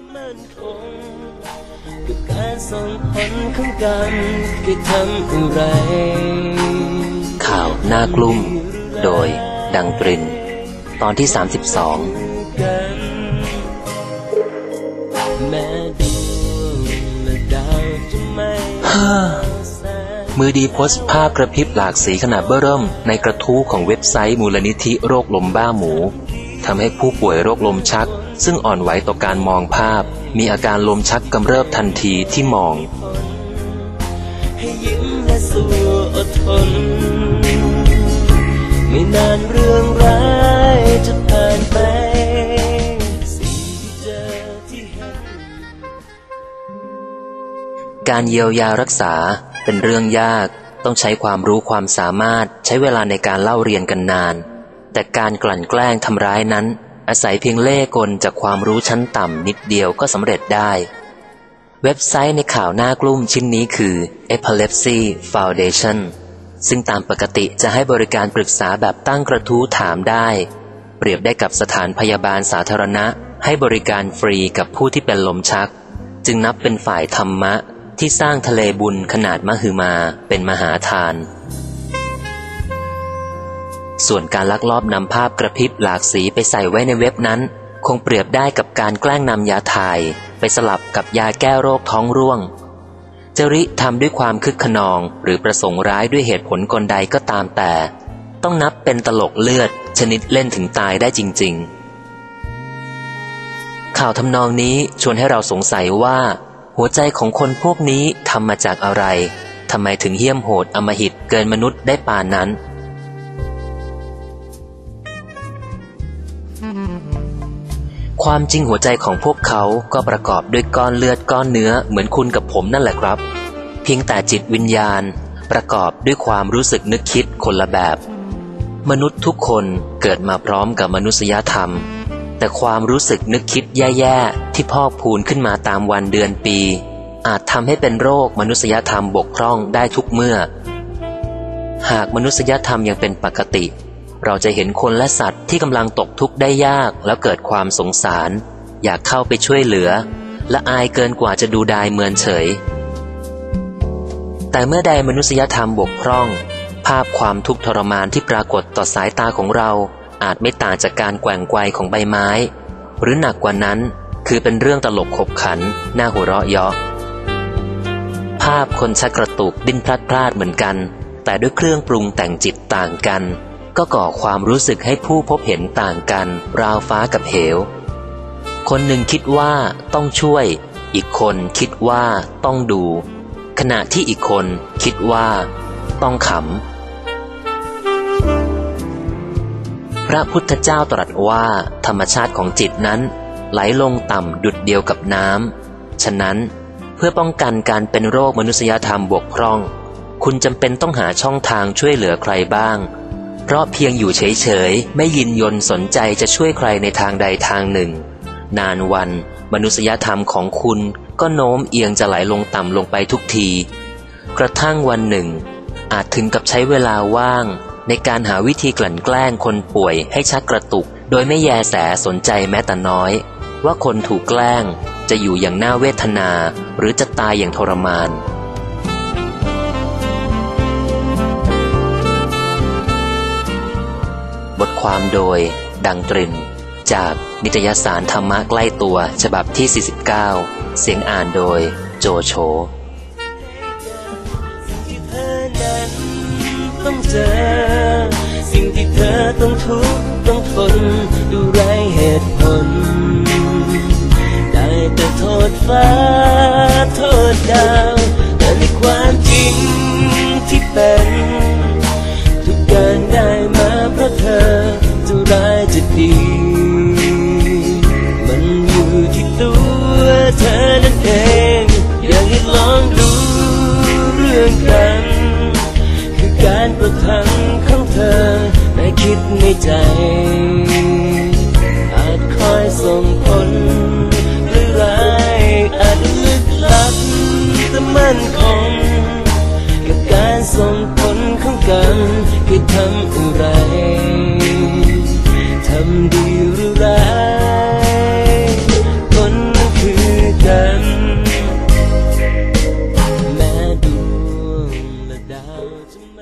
กับการส่งผลของกันคือทำอะไรข่าวหน้ากลุ่มโดยดังตรินตอนที่32มือดีโพสต์ภาพกระพริบหลากสีขนาดเบ้อเริ่มในกระทู้ของเว็บไซต์มูลนิธิโรคลมบ้าหมูทำให้ผู้ป่วยโรคลมชักซึ่งอ่อนไหวต่อการมองภาพมีอาการลมชักกำเริบทันทีที่มองให้ยิ้มและสู้อดทนไม่นานเรื่องร้ายจะผ่านไปสิ่งที่เจอที่เห็นการเยียวยารักษาเป็นเรื่องยากต้องใช้ความรู้ความสามารถใช้เวลาในการเล่าเรียนกันนานแต่การกลั่นแกล้งทำร้ายนั้นอาศัยเพียงเล่ห์กลจากความรู้ชั้นต่ำนิดเดียวก็สำเร็จได้เว็บไซต์ในข่าวหน้ากลุ่มชิ้นนี้คือ Epilepsy Foundation ซึ่งตามปกติจะให้บริการปรึกษาแบบตั้งกระทู้ถามได้เปรียบได้กับสถานพยาบาลสาธารณะให้บริการฟรีกับผู้ที่เป็นลมชักจึงนับเป็นฝ่ายธรรมะที่สร้างทะเลบุญขนาดมหึมาเป็นมหาทานส่วนการลักลอบนำภาพกระพริบหลากสีไปใส่ไว้ในเว็บนั้นคงเปรียบได้กับการแกล้งนำยาถ่ายไปสลับกับยาแก้โรคท้องร่วงจะริทำด้วยความคึกขนองหรือประสงค์ร้ายด้วยเหตุผลกลใดก็ตามแต่ต้องนับเป็นตลกเลือดชนิดเล่นถึงตายได้จริงๆข่าวทำนองนี้ชวนให้เราสงสัยว่าหัวใจของคนพวกนี้ทำมาจากอะไรทำไมถึงเหี้ยมโหดอำมหิตเกินมนุษย์ได้ปานนั้นความจริงหัวใจของพวกเขาก็ประกอบด้วยก้อนเลือดก้อนเนื้อเหมือนคุณกับผมนั่นแหละครับเพียงแต่จิตวิญญาณประกอบด้วยความรู้สึกนึกคิดคนละแบบมนุษย์ทุกคนเกิดมาพร้อมกับมนุษยธรรมแต่ความรู้สึกนึกคิดแย่ๆที่พอกพูนขึ้นมาตามวันเดือนปีอาจทำให้เป็นโรคมนุษยธรรมบกพร่องได้ทุกเมื่อหากมนุษยธรรมยังเป็นปกติเราจะเห็นคนและสัตว์ที่กำลังตกทุกข์ได้ยากแล้วเกิดความสงสารอยากเข้าไปช่วยเหลือและอายเกินกว่าจะดูดายเมินเฉยแต่เมื่อใดมนุษยธรรมบกพร่องภาพความทุกข์ทรมานที่ปรากฏต่อสายตาของเราอาจไม่ต่างจากการแกว่งไกวของใบไม้หรือหนักกว่านั้นคือเป็นเรื่องตลกขบขันน่าหัวเราะเยาะภาพคนชักกระตุกดิ้นพลัดพรากเหมือนกันแต่ด้วยเครื่องปรุงแต่งจิตต่างกันก็ก่อความรู้สึกให้ผู้พบเห็นต่างกันราวฟ้ากับเหวคนหนึ่งคิดว่าต้องช่วยอีกคนคิดว่าต้องดูขณะที่อีกคนคิดว่าต้องขำพระพุทธเจ้าตรัสว่าธรรมชาติของจิตนั้นไหลลงต่ำดุจเดียวกับน้ำฉะนั้นเพื่อป้องกันการเป็นโรคมนุษยธรรมบกพร่องคุณจำเป็นต้องหาช่องทางช่วยเหลือใครบ้างเพราะเพียงอยู่เฉยๆไม่ยินยนสนใจจะช่วยใครในทางใดทางหนึ่งนานวันมนุษยธรรมของคุณก็โน้มเอียงจะไหลลงต่ำลงไปทุกทีกระทั่งวันหนึ่งอาจถึงกับใช้เวลาว่างในการหาวิธีกลั่นแกล้งคนป่วยให้ชักกระตุกโดยไม่แยแสสนใจแม้แต่น้อยว่าคนถูกแกล้งจะอยู่อย่างน่าเวทนาหรือจะตายอย่างทรมานบทความโดยดังตรินจากนิตยสารธรรมะใกล้ตัวฉบับที่49เสียงอ่านโดยโจโฉสิ่งที่เธอนั้นต้องเจอสิ่งที่เธอต้องทุกข์ต้องทนดูไร้เหตุผลได้แต่โทษฟ้าโทษดาวแต่ในความจริงที่เป็นทุกการได้มาเพราะเธอจะร้ายจะดีมันอยู่ที่ตัวเธอนั่นเองอยากให้ลองดูเรื่องกันคือการประทังของเธอในคิดในใจอาจคอยส่งผลหรือร้ายอาจลึกลับแต่มั่นคงกับการส่งผลของกันคือทำอะไรทำดีหรือร้ายผลนั้นคือจะ